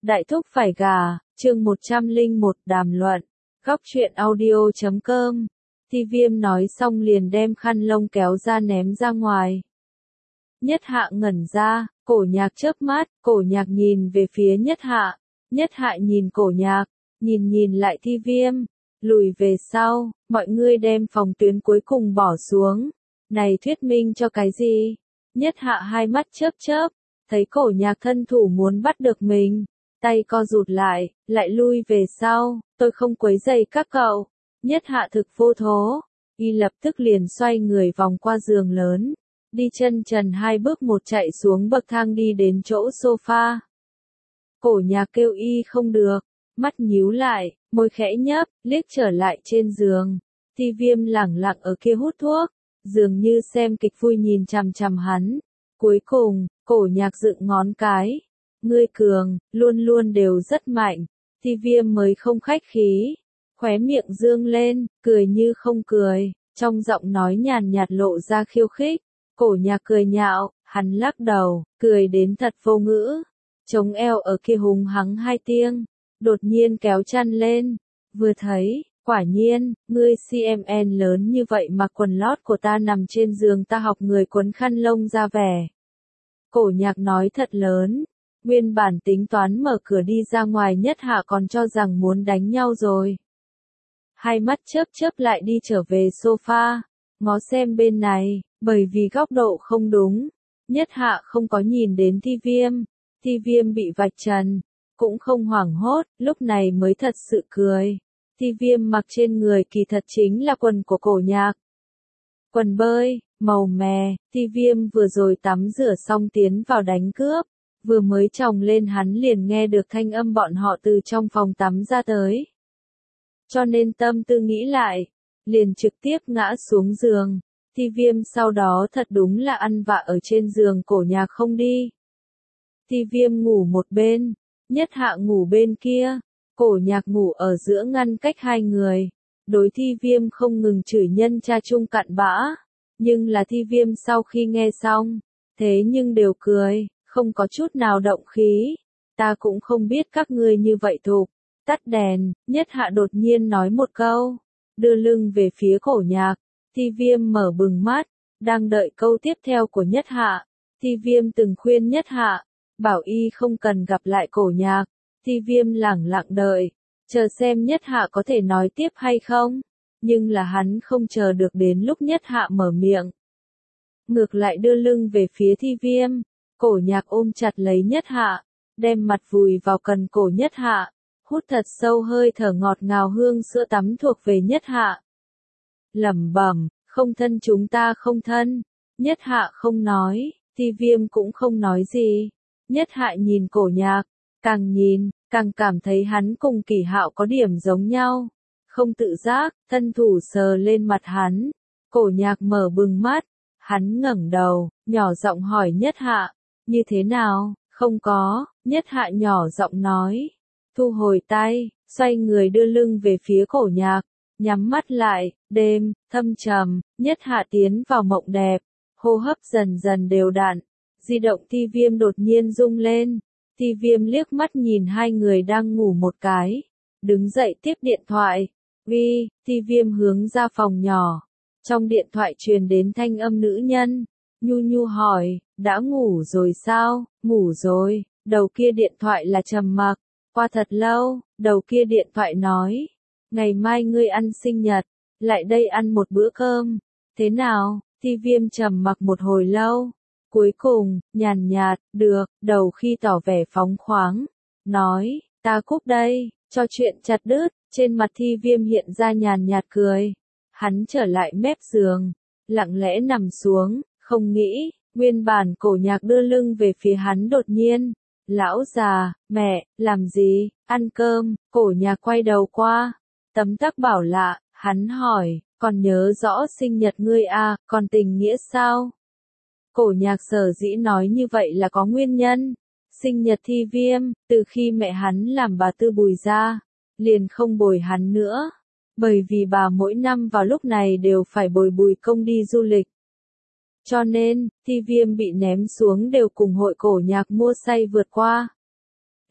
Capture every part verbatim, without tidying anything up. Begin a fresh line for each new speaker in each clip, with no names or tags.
Đại thúc phải gà, chương một trăm lẻ một đàm luận, góc truyện audio chấm com. Ti Viêm nói xong liền đem khăn lông kéo ra ném ra ngoài. Nhất Hạ ngẩn ra, Cổ Nhạc chớp mắt, Cổ Nhạc nhìn về phía Nhất Hạ, Nhất Hạ nhìn Cổ Nhạc, nhìn nhìn lại Ti Viêm, lùi về sau, mọi người đem phòng tuyến cuối cùng bỏ xuống. Này thuyết minh cho cái gì? Nhất Hạ hai mắt chớp chớp, thấy Cổ Nhạc thân thủ muốn bắt được mình, tay co rụt lại, lại lui về sau, tôi không quấy rầy các cậu. Nhất Hạ thực vô thố, y lập tức liền xoay người vòng qua giường lớn, đi chân trần hai bước một chạy xuống bậc thang đi đến chỗ sofa. Cổ Nhạc kêu y không được, mắt nhíu lại, môi khẽ nhấp, liếc trở lại trên giường. Ti Viêm lẳng lặng ở kia hút thuốc, dường như xem kịch vui nhìn chằm chằm hắn. Cuối cùng, Cổ Nhạc dựng ngón cái. Ngươi cường, luôn luôn đều rất mạnh. Ti Viêm mới không khách khí, khóe miệng dương lên, cười như không cười, trong giọng nói nhàn nhạt lộ ra khiêu khích. Cổ Nhạc cười nhạo, hắn lắc đầu, cười đến thật vô ngữ, chống eo ở kia hùng hắng hai tiếng, đột nhiên kéo chăn lên, vừa thấy, quả nhiên, ngươi xê em en lớn như vậy mà quần lót của ta nằm trên giường ta học người quấn khăn lông ra vẻ. Cổ Nhạc nói thật lớn. Nguyên bản tính toán mở cửa đi ra ngoài Nhất Hạ còn cho rằng muốn đánh nhau rồi. Hai mắt chớp chớp lại đi trở về sofa, ngó xem bên này, bởi vì góc độ không đúng. Nhất Hạ không có nhìn đến Ti Viêm, Ti Viêm bị vạch trần, cũng không hoảng hốt, lúc này mới thật sự cười. Ti Viêm mặc trên người kỳ thật chính là quần của Cổ Nhạc. Quần bơi, màu mè, Ti Viêm vừa rồi tắm rửa xong tiến vào đánh cướp. Vừa mới tròng lên hắn liền nghe được thanh âm bọn họ từ trong phòng tắm ra tới. Cho nên tâm tư nghĩ lại, liền trực tiếp ngã xuống giường. Ti Viêm sau đó thật đúng là ăn vạ ở trên giường Cổ Nhạc không đi. Ti Viêm ngủ một bên, Nhất Hạ ngủ bên kia, Cổ Nhạc ngủ ở giữa ngăn cách hai người. Đối Ti Viêm không ngừng chửi nhân cha chung cặn bã, nhưng là Ti Viêm sau khi nghe xong, thế nhưng đều cười. Không có chút nào động khí, ta cũng không biết các ngươi như vậy thục. Tắt đèn, Nhất Hạ đột nhiên nói một câu, đưa lưng về phía Cổ Nhạc. Ti Viêm mở bừng mắt, đang đợi câu tiếp theo của Nhất Hạ. Ti Viêm từng khuyên Nhất Hạ, bảo y không cần gặp lại Cổ Nhạc. Ti Viêm lẳng lặng đợi, chờ xem Nhất Hạ có thể nói tiếp hay không, nhưng là hắn không chờ được đến lúc Nhất Hạ mở miệng. Ngược lại đưa lưng về phía Ti Viêm. Cổ Nhạc ôm chặt lấy Nhất Hạ, đem mặt vùi vào cần cổ Nhất Hạ, hút thật sâu hơi thở ngọt ngào hương sữa tắm thuộc về Nhất Hạ. Lẩm bẩm, không thân chúng ta không thân. Nhất Hạ không nói, Ti Viêm cũng không nói gì. Nhất Hạ nhìn Cổ Nhạc, càng nhìn, càng cảm thấy hắn cùng Kỳ Hạo có điểm giống nhau. Không tự giác, thân thủ sờ lên mặt hắn. Cổ Nhạc mở bừng mắt, hắn ngẩng đầu, nhỏ giọng hỏi Nhất Hạ. Như thế nào? Không có, Nhất Hạ nhỏ giọng nói. Thu hồi tay, xoay người đưa lưng về phía Cổ Nhạc, nhắm mắt lại, đêm, thâm trầm, Nhất Hạ tiến vào mộng đẹp, hô hấp dần dần đều đặn. Di động Ti Viêm đột nhiên rung lên, Ti Viêm liếc mắt nhìn hai người đang ngủ một cái, đứng dậy tiếp điện thoại. Uy, Ti Viêm hướng ra phòng nhỏ, trong điện thoại truyền đến thanh âm nữ nhân. Nhu Nhu hỏi, đã ngủ rồi sao? Ngủ rồi, đầu kia điện thoại là trầm mặc, qua thật lâu, đầu kia điện thoại nói, ngày mai ngươi ăn sinh nhật, lại đây ăn một bữa cơm, thế nào? Ti Viêm trầm mặc một hồi lâu, cuối cùng, nhàn nhạt, được, đầu khi tỏ vẻ phóng khoáng, nói, ta cúp đây, cho chuyện chặt đứt, trên mặt Ti Viêm hiện ra nhàn nhạt cười, hắn trở lại mép giường, lặng lẽ nằm xuống. Không nghĩ, nguyên bản Cổ Nhạc đưa lưng về phía hắn đột nhiên. Lão già, mẹ, làm gì, ăn cơm, Cổ Nhạc quay đầu qua. Tấm tắc bảo lạ, hắn hỏi, còn nhớ rõ sinh nhật ngươi à, còn tình nghĩa sao? Cổ Nhạc sở dĩ nói như vậy là có nguyên nhân. Sinh nhật Ti Viêm, từ khi mẹ hắn làm bà Tư Bùi ra, liền không bồi hắn nữa. Bởi vì bà mỗi năm vào lúc này đều phải bồi Bùi Công đi du lịch. Cho nên, Ti Viêm bị ném xuống đều cùng hội Cổ Nhạc mua say vượt qua.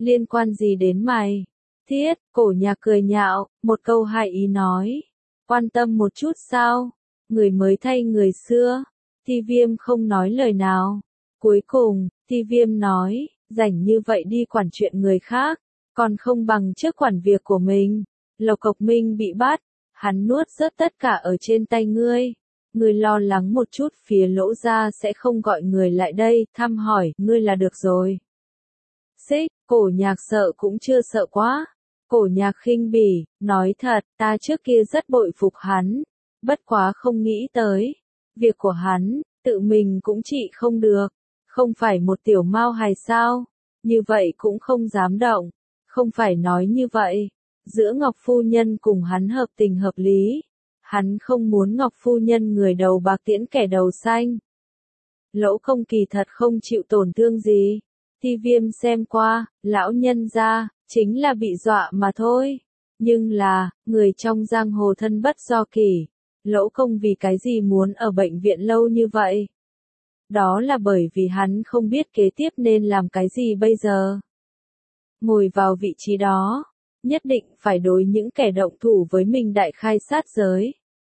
Liên quan gì đến mày? Thiết, Cổ Nhạc cười nhạo, một câu hai ý nói. Quan tâm một chút sao? Người mới thay người xưa. Ti Viêm không nói lời nào. Cuối cùng, Ti Viêm nói, rảnh như vậy đi quản chuyện người khác, còn không bằng trước quản việc của mình. Lộc Cộc Minh bị bắt, hắn nuốt rớt tất cả ở trên tay ngươi. Ngươi lo lắng một chút phía Lỗ gia sẽ không gọi người lại đây, thăm hỏi, ngươi là được rồi. Xích, Cổ Nhạc sợ cũng chưa sợ quá. Cổ Nhạc khinh bỉ, nói thật, ta trước kia rất bội phục hắn, bất quá không nghĩ tới. Việc của hắn, tự mình cũng trị không được, không phải một tiểu mao hài sao, như vậy cũng không dám động, không phải nói như vậy. Giữa Ngọc Phu Nhân cùng hắn hợp tình hợp lý, hắn không muốn Ngọc Phu Nhân người đầu bạc tiễn kẻ đầu xanh. Lỗ Công kỳ thật không chịu tổn thương gì. Ti Viêm xem qua, lão nhân gia, chính là bị dọa mà thôi. Nhưng là, người trong giang hồ thân bất do kỷ. Lỗ Công vì cái gì muốn ở bệnh viện lâu như vậy? Đó là bởi vì hắn không biết kế tiếp nên làm cái gì bây giờ. Ngồi vào vị trí đó, nhất định phải đối những kẻ động thủ với mình đại khai sát giới.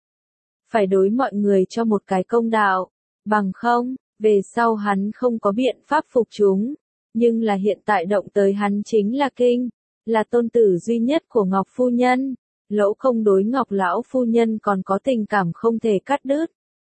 Phải đối mọi người cho một cái công đạo, bằng không, về sau hắn không có biện pháp phục chúng. Nhưng là hiện tại động tới hắn chính là Kinh, là tôn tử duy nhất của Ngọc Phu Nhân. Lỗ Công đối Ngọc Lão Phu Nhân còn có tình cảm không thể cắt đứt.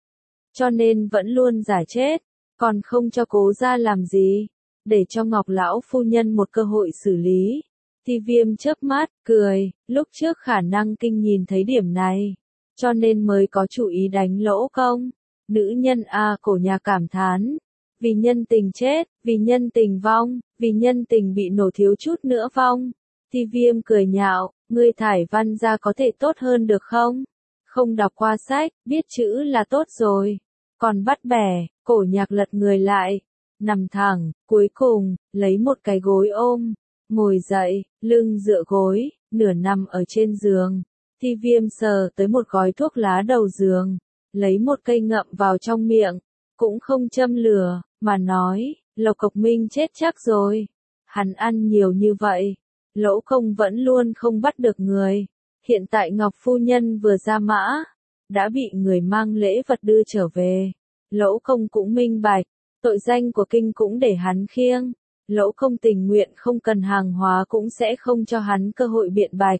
Cho nên vẫn luôn giả chết, còn không cho Cố gia làm gì, để cho Ngọc Lão Phu Nhân một cơ hội xử lý. Ti Viêm chớp mắt, cười, lúc trước khả năng Kinh nhìn thấy điểm này, cho nên mới có chủ ý đánh Lỗ Công. Nữ nhân a Cổ Nhạc cảm thán. Vì nhân tình chết, vì nhân tình vong, vì nhân tình bị nổ thiếu chút nữa vong. Ti Viêm cười nhạo, ngươi thải văn ra có thể tốt hơn được không? Không đọc qua sách, biết chữ là tốt rồi. Còn bắt bẻ, Cổ Nhạc lật người lại, nằm thẳng, cuối cùng, lấy một cái gối ôm, ngồi dậy, lưng dựa gối, nửa nằm ở trên giường. Ti Viêm sờ tới một gói thuốc lá đầu giường, lấy một cây ngậm vào trong miệng, cũng không châm lửa, mà nói, Lộc Cộc Minh chết chắc rồi. Hắn ăn nhiều như vậy, Lỗ Công vẫn luôn không bắt được người. Hiện tại Ngọc Phu Nhân vừa ra mã, đã bị người mang lễ vật đưa trở về. Lỗ Công cũng minh bạch, tội danh của Kinh cũng để hắn khiêng. Lỗ Công tình nguyện không cần hàng hóa cũng sẽ không cho hắn cơ hội biện bạch.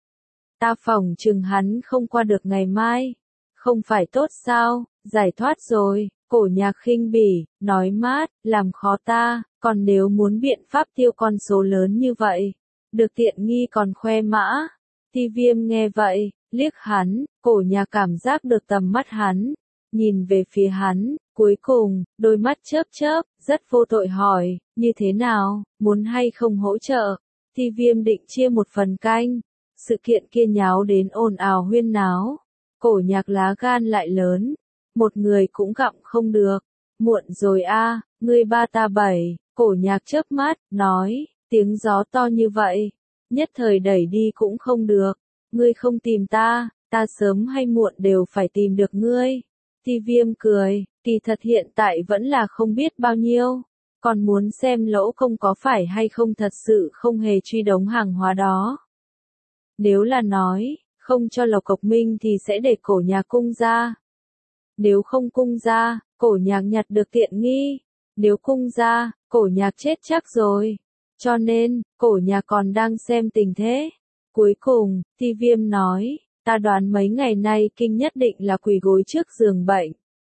Ta phỏng chừng hắn không qua được ngày mai. Không phải tốt sao, giải thoát rồi. Cổ Nhạc khinh bỉ, nói mát, làm khó ta, còn nếu muốn biện pháp tiêu con số lớn như vậy, được tiện nghi còn khoe mã. Ti Viêm nghe vậy, liếc hắn, Cổ Nhạc cảm giác được tầm mắt hắn, nhìn về phía hắn, cuối cùng, đôi mắt chớp chớp, rất vô tội hỏi, như thế nào, muốn hay không hỗ trợ? Ti Viêm định chia một phần canh, sự kiện kia nháo đến ồn ào huyên náo, Cổ Nhạc lá gan lại lớn. Một người cũng gặm không được. Muộn rồi a, ngươi ba ta bảy, Cổ Nhạc chớp mắt, nói, tiếng gió to như vậy, nhất thời đẩy đi cũng không được. Ngươi không tìm ta, ta sớm hay muộn đều phải tìm được ngươi. Ti Viêm cười, kỳ thật hiện tại vẫn là không biết bao nhiêu, còn muốn xem Lỗ Công có phải hay không thật sự không hề truy đống hàng hóa đó. Nếu là nói, không cho Lộc Cộc Minh thì sẽ để Cổ Nhạc cung ra. Nếu không cung ra, Cổ Nhạc nhặt được tiện nghi. Nếu cung ra, Cổ Nhạc chết chắc rồi. Cho nên, Cổ Nhạc còn đang xem tình thế. Cuối cùng, Ti Viêm nói, ta đoán mấy ngày nay Kinh nhất định là quỳ gối trước giường bệnh.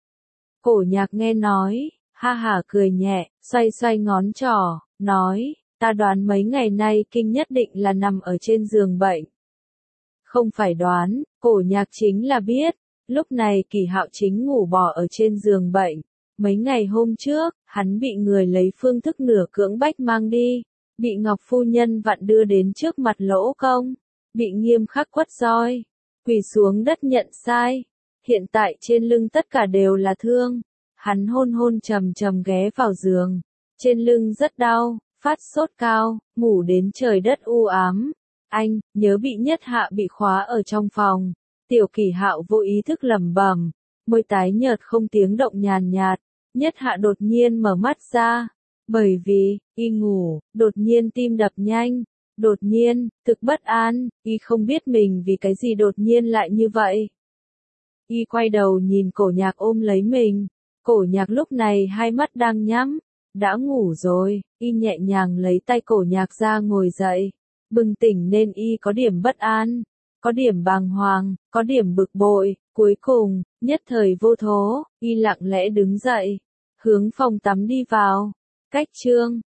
Cổ Nhạc nghe nói, ha hả cười nhẹ, xoay xoay ngón trỏ, nói, ta đoán mấy ngày nay Kinh nhất định là nằm ở trên giường bệnh. Không phải đoán, Cổ Nhạc chính là biết. Lúc này Kỳ Hạo chính ngủ bò ở trên giường bệnh. Mấy ngày hôm trước, hắn bị người lấy phương thức nửa cưỡng bách mang đi, bị Ngọc Phu Nhân vặn đưa đến trước mặt Lỗ Công, bị nghiêm khắc quất roi, quỳ xuống đất nhận sai. Hiện tại trên lưng tất cả đều là thương. Hắn hôn hôn trầm trầm ghé vào giường, trên lưng rất đau, phát sốt cao, ngủ đến trời đất u ám. Anh, nhớ bị Nhất Hạ bị khóa ở trong phòng. Tiểu Kỳ Hạo vô ý thức lẩm bẩm, môi tái nhợt không tiếng động nhàn nhạt. Nhất Hạ đột nhiên mở mắt ra, Bởi vì, y ngủ, đột nhiên tim đập nhanh, đột nhiên, thực bất an, y không biết mình vì cái gì đột nhiên lại như vậy. Y quay đầu nhìn cổ nhạc ôm lấy mình, cổ nhạc lúc này hai mắt đang nhắm, đã ngủ rồi, y nhẹ nhàng lấy tay cổ nhạc ra ngồi dậy, bừng tỉnh nên y có điểm bất an, có điểm bàng hoàng, có điểm bực bội, cuối cùng, nhất thời vô thố, y lặng lẽ đứng dậy, hướng phòng tắm đi vào. Cách chương